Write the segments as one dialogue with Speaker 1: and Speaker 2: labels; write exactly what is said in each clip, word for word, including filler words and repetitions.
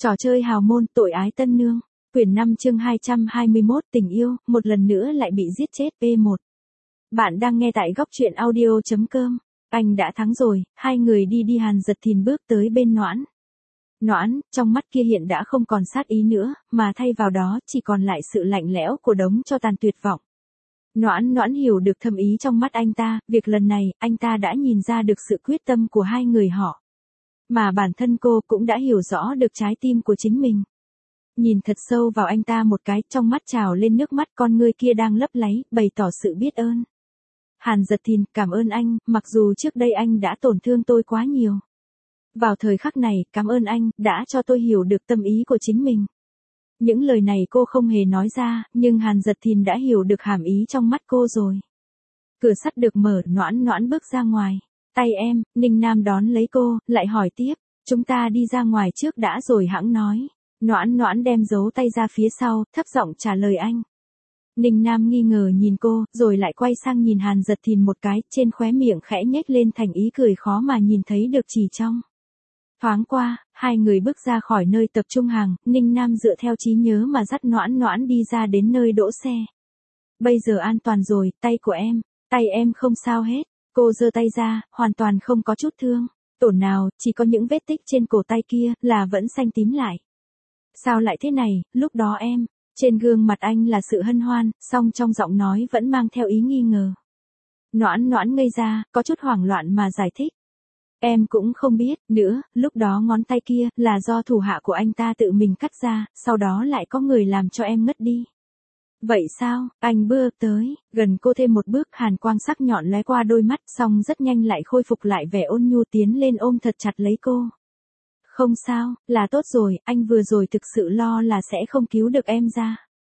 Speaker 1: Trò chơi hào môn tội ái tân nương. Quyển năm chương hai trăm hai mươi mốt tình yêu, một lần nữa lại bị giết chết P một. Bạn đang nghe tại góc truyện audio chấm com. Anh đã thắng rồi, hai người đi đi Hàn Giật Thìn bước tới bên Noãn. Noãn, trong mắt kia hiện đã không còn sát ý nữa, mà thay vào đó chỉ còn lại sự lạnh lẽo của đống tro tàn tuyệt vọng. Noãn Noãn hiểu được thâm ý trong mắt anh ta, việc lần này, anh ta đã nhìn ra được sự quyết tâm của hai người họ. Mà bản thân cô cũng đã hiểu rõ được trái tim của chính mình. Nhìn thật sâu vào anh ta một cái, trong mắt trào lên nước mắt, con ngươi kia đang lấp láy, bày tỏ sự biết ơn. Hàn Giật Thìn, cảm ơn anh, mặc dù trước đây anh đã tổn thương tôi quá nhiều. Vào thời khắc này, cảm ơn anh, đã cho tôi hiểu được tâm ý của chính mình. Những lời này cô không hề nói ra, nhưng Hàn Giật Thìn đã hiểu được hàm ý trong mắt cô rồi. Cửa sắt được mở, Noãn Noãn bước ra ngoài. Tay em, Ninh Nam đón lấy cô, lại hỏi tiếp, chúng ta đi ra ngoài trước đã rồi hẵng nói. Noãn Noãn đem giấu tay ra phía sau, thấp giọng trả lời anh. Ninh Nam nghi ngờ nhìn cô, rồi lại quay sang nhìn Hàn Giật Thìn một cái, trên khóe miệng khẽ nhếch lên thành ý cười khó mà nhìn thấy được chỉ trong. Thoáng qua, hai người bước ra khỏi nơi tập trung hàng, Ninh Nam dựa theo trí nhớ mà dắt Noãn Noãn đi ra đến nơi đỗ xe. Bây giờ an toàn rồi, tay của em, tay em không sao hết. Cô giơ tay ra, hoàn toàn không có chút thương, tổn nào, chỉ có những vết tích trên cổ tay kia, là vẫn xanh tím lại. Sao lại thế này, lúc đó em, trên gương mặt anh là sự hân hoan, song trong giọng nói vẫn mang theo ý nghi ngờ. Noãn Noãn ngây ra, có chút hoảng loạn mà giải thích. Em cũng không biết, nữa, lúc đó ngón tay kia, là do thủ hạ của anh ta tự mình cắt ra, sau đó lại có người làm cho em ngất đi. Vậy sao, anh bước tới, gần cô thêm một bước, hàn quang sắc nhọn lóe qua đôi mắt, xong rất nhanh lại khôi phục lại vẻ ôn nhu tiến lên ôm thật chặt lấy cô. Không sao, là tốt rồi, anh vừa rồi thực sự lo là sẽ không cứu được em ra.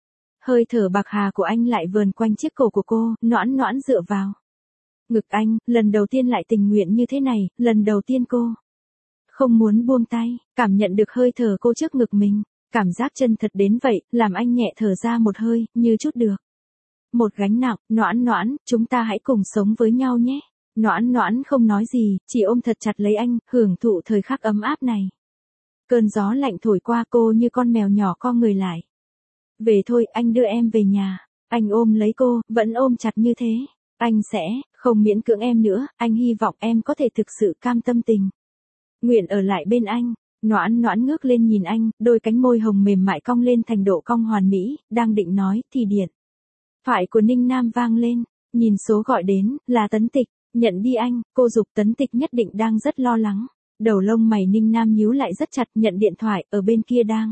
Speaker 1: Hơi thở bạc hà của anh lại vờn quanh chiếc cổ của cô, Noãn Noãn dựa vào ngực anh, lần đầu tiên lại tình nguyện như thế này, lần đầu tiên cô không muốn buông tay, cảm nhận được hơi thở cô trước ngực mình. Cảm giác chân thật đến vậy, làm anh nhẹ thở ra một hơi, như chút được một gánh nặng. Noãn Noãn, chúng ta hãy cùng sống với nhau nhé. Noãn Noãn không nói gì, chỉ ôm thật chặt lấy anh, hưởng thụ thời khắc ấm áp này. Cơn gió lạnh thổi qua, cô như con mèo nhỏ co người lại. Về thôi, anh đưa em về nhà. Anh ôm lấy cô, vẫn ôm chặt như thế. Anh sẽ không miễn cưỡng em nữa, anh hy vọng em có thể thực sự cam tâm tình nguyện ở lại bên anh. Noãn Noãn ngước lên nhìn anh, đôi cánh môi hồng mềm mại cong lên thành độ cong hoàn mỹ, đang định nói, thì điện thoại của Ninh Nam vang lên, nhìn số gọi đến, là Tấn Tịch, nhận đi anh, cô giục. Tấn Tịch nhất định đang rất lo lắng, đầu lông mày Ninh Nam nhíu lại rất chặt, nhận điện thoại, ở bên kia đang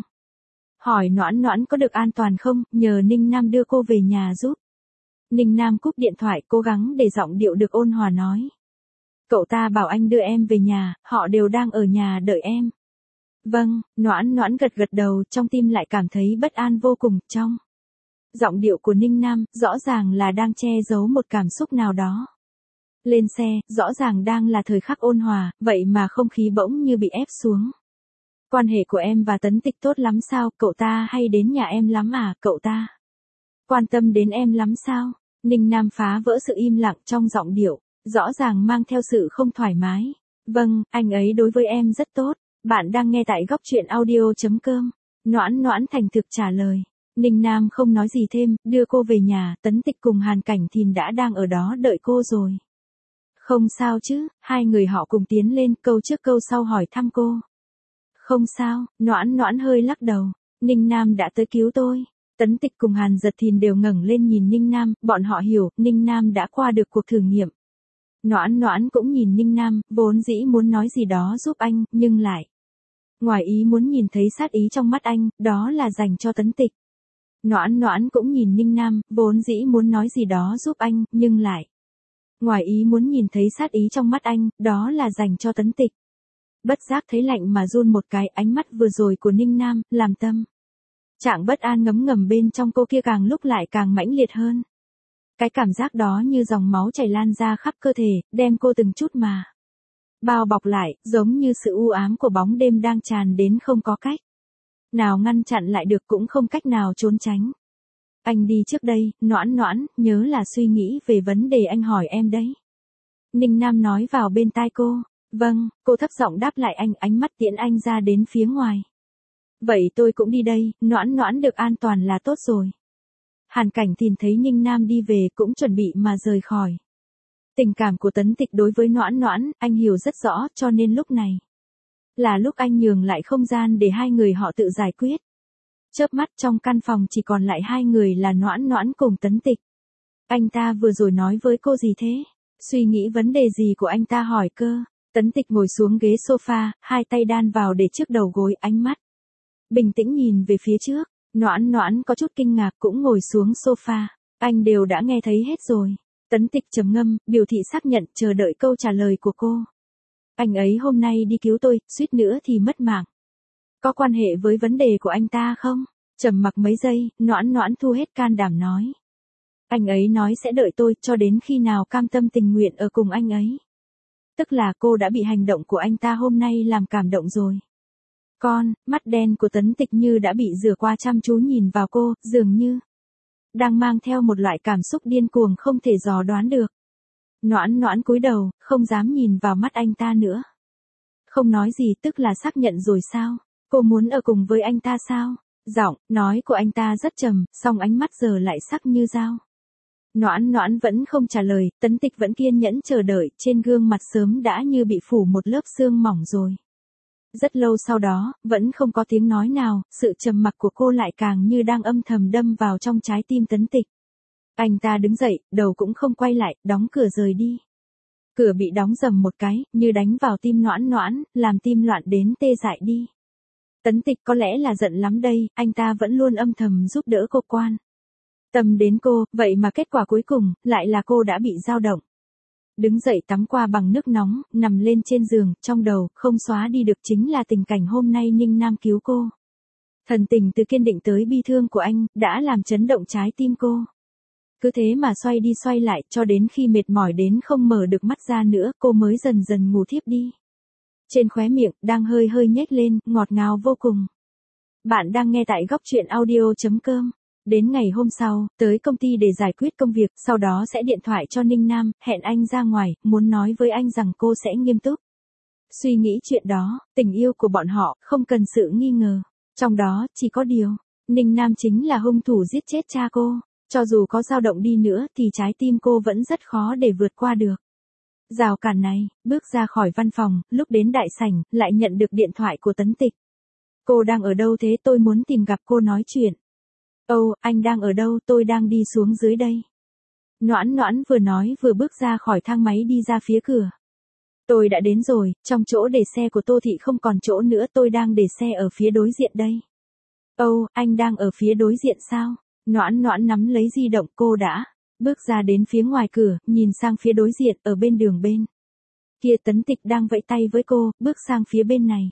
Speaker 1: hỏi Noãn Noãn có được an toàn không, nhờ Ninh Nam đưa cô về nhà giúp. Ninh Nam cúp điện thoại, cố gắng để giọng điệu được ôn hòa nói. Cậu ta bảo anh đưa em về nhà, họ đều đang ở nhà đợi em. Vâng, Noãn Noãn gật gật đầu, trong tim lại cảm thấy bất an vô cùng. Trong giọng điệu của Ninh Nam, rõ ràng là đang che giấu một cảm xúc nào đó. Lên xe, rõ ràng đang là thời khắc ôn hòa, vậy mà không khí bỗng như bị ép xuống. Quan hệ của em và Tấn Tịch tốt lắm sao, cậu ta hay đến nhà em lắm à, cậu ta quan tâm đến em lắm sao? Ninh Nam phá vỡ sự im lặng trong giọng điệu, rõ ràng mang theo sự không thoải mái. Vâng, anh ấy đối với em rất tốt. Bạn đang nghe tại góc truyện audio chấm com. Noãn Noãn thành thực trả lời. Ninh Nam không nói gì thêm, đưa cô về nhà, Tấn Tịch cùng Hàn Cảnh Thìn đã đang ở đó đợi cô rồi. Không sao chứ, hai người họ cùng tiến lên, câu trước câu sau hỏi thăm cô. Không sao, Noãn Noãn hơi lắc đầu. Ninh Nam đã tới cứu tôi. Tấn Tịch cùng Hàn Giật Thìn đều ngẩng lên nhìn Ninh Nam, bọn họ hiểu, Ninh Nam đã qua được cuộc thử nghiệm. Noãn Noãn cũng nhìn Ninh Nam, vốn dĩ muốn nói gì đó giúp anh, nhưng lại ngoài ý muốn nhìn thấy sát ý trong mắt anh, đó là dành cho Tấn Tịch. Noãn Noãn cũng nhìn Ninh Nam, vốn dĩ muốn nói gì đó giúp anh, nhưng lại ngoài ý muốn nhìn thấy sát ý trong mắt anh, đó là dành cho Tấn Tịch. Bất giác thấy lạnh mà run một cái, ánh mắt vừa rồi của Ninh Nam, làm tâm trạng bất an ngấm ngầm bên trong cô kia càng lúc lại càng mãnh liệt hơn. Cái cảm giác đó như dòng máu chảy lan ra khắp cơ thể, đem cô từng chút mà bao bọc lại, giống như sự u ám của bóng đêm đang tràn đến không có cách nào ngăn chặn lại được, cũng không cách nào trốn tránh. Anh đi trước đây, Noãn Noãn, nhớ là suy nghĩ về vấn đề anh hỏi em đấy. Ninh Nam nói vào bên tai cô. Vâng, cô thấp giọng đáp lại anh, ánh mắt tiễn anh ra đến phía ngoài. Vậy tôi cũng đi đây, Noãn Noãn được an toàn là tốt rồi. Hàn Cảnh Thìn thấy Ninh Nam đi về cũng chuẩn bị mà rời khỏi. Tình cảm của Tấn Tịch đối với Noãn Noãn, anh hiểu rất rõ, cho nên lúc này là lúc anh nhường lại không gian để hai người họ tự giải quyết. Chớp mắt trong căn phòng chỉ còn lại hai người là Noãn Noãn cùng Tấn Tịch. Anh ta vừa rồi nói với cô gì thế? Suy nghĩ vấn đề gì của anh ta hỏi cơ? Tấn Tịch ngồi xuống ghế sofa, hai tay đan vào để trước đầu gối, ánh mắt bình tĩnh nhìn về phía trước. Noãn Noãn có chút kinh ngạc cũng ngồi xuống sofa. Anh đều đã nghe thấy hết rồi. Tấn Tịch trầm ngâm, biểu thị xác nhận, chờ đợi câu trả lời của cô. Anh ấy hôm nay đi cứu tôi, suýt nữa thì mất mạng. Có quan hệ với vấn đề của anh ta không? Trầm mặc mấy giây, Noãn Noãn thu hết can đảm nói. Anh ấy nói sẽ đợi tôi cho đến khi nào cam tâm tình nguyện ở cùng anh ấy. Tức là cô đã bị hành động của anh ta hôm nay làm cảm động rồi. Con, mắt đen của Tấn Tịch như đã bị rửa qua, chăm chú nhìn vào cô, dường như đang mang theo một loại cảm xúc điên cuồng không thể dò đoán được. Noãn Noãn cúi đầu, không dám nhìn vào mắt anh ta nữa. Không nói gì, tức là xác nhận rồi sao? Cô muốn ở cùng với anh ta sao? Giọng nói của anh ta rất trầm, song ánh mắt giờ lại sắc như dao. Noãn Noãn vẫn không trả lời, Tấn Tịch vẫn kiên nhẫn chờ đợi, trên gương mặt sớm đã như bị phủ một lớp sương mỏng rồi. Rất lâu sau đó, vẫn không có tiếng nói nào, sự trầm mặc của cô lại càng như đang âm thầm đâm vào trong trái tim Tấn Tịch. Anh ta đứng dậy, đầu cũng không quay lại, đóng cửa rời đi. Cửa bị đóng rầm một cái, như đánh vào tim Noãn Noãn, làm tim loạn đến tê dại đi. Tấn Tịch có lẽ là giận lắm đây, anh ta vẫn luôn âm thầm giúp đỡ cô quan tâm đến cô, vậy mà kết quả cuối cùng, lại là cô đã bị dao động. Đứng dậy tắm qua bằng nước nóng, nằm lên trên giường, trong đầu, không xóa đi được chính là tình cảnh hôm nay Ninh Nam cứu cô. Thần tình từ kiên định tới bi thương của anh, đã làm chấn động trái tim cô. Cứ thế mà xoay đi xoay lại, cho đến khi mệt mỏi đến không mở được mắt ra nữa, cô mới dần dần ngủ thiếp đi. Trên khóe miệng, đang hơi hơi nhếch lên, ngọt ngào vô cùng. Bạn đang nghe tại góc truyện audio chấm com. Đến ngày hôm sau, tới công ty để giải quyết công việc, sau đó sẽ điện thoại cho Ninh Nam, hẹn anh ra ngoài, muốn nói với anh rằng cô sẽ nghiêm túc suy nghĩ chuyện đó, tình yêu của bọn họ, không cần sự nghi ngờ. Trong đó, chỉ có điều, Ninh Nam chính là hung thủ giết chết cha cô. Cho dù có dao động đi nữa thì trái tim cô vẫn rất khó để vượt qua được rào cản này. Bước ra khỏi văn phòng, lúc đến đại sảnh, lại nhận được điện thoại của Tấn Tịch. Cô đang ở đâu thế, tôi muốn tìm gặp cô nói chuyện. Ồ, anh đang ở đâu, tôi đang đi xuống dưới đây. Noãn Noãn vừa nói vừa bước ra khỏi thang máy đi ra phía cửa. Tôi đã đến rồi, trong chỗ để xe của Tô Thị không còn chỗ nữa, tôi đang để xe ở phía đối diện đây. Ồ, anh đang ở phía đối diện sao? Noãn Noãn nắm lấy di động, cô đã bước ra đến phía ngoài cửa, nhìn sang phía đối diện, ở bên đường bên kia Tấn Tịch đang vẫy tay với cô, bước sang phía bên này.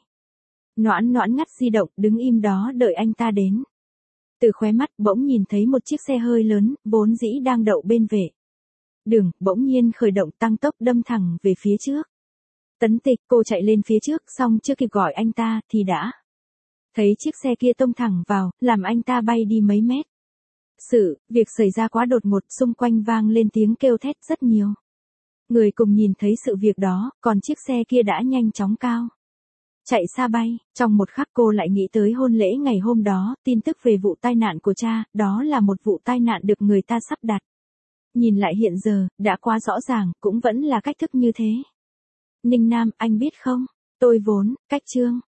Speaker 1: Noãn Noãn ngắt di động, đứng im đó đợi anh ta đến. Từ khóe mắt bỗng nhìn thấy một chiếc xe hơi lớn, vốn dĩ đang đậu bên vệ đường, bỗng nhiên khởi động tăng tốc đâm thẳng về phía trước. Tấn Tịch, cô chạy lên phía trước, xong chưa kịp gọi anh ta, thì đã thấy chiếc xe kia tông thẳng vào, làm anh ta bay đi mấy mét. Sự, việc xảy ra quá đột ngột, xung quanh vang lên tiếng kêu thét rất nhiều người cùng nhìn thấy sự việc đó, còn chiếc xe kia đã nhanh chóng cao chạy xa bay. Trong một khắc cô lại nghĩ tới hôn lễ ngày hôm đó, tin tức về vụ tai nạn của cha, đó là một vụ tai nạn được người ta sắp đặt. Nhìn lại hiện giờ, đã quá rõ ràng, cũng vẫn là cách thức như thế. Ninh Nam, anh biết không, tôi vốn, cách Trương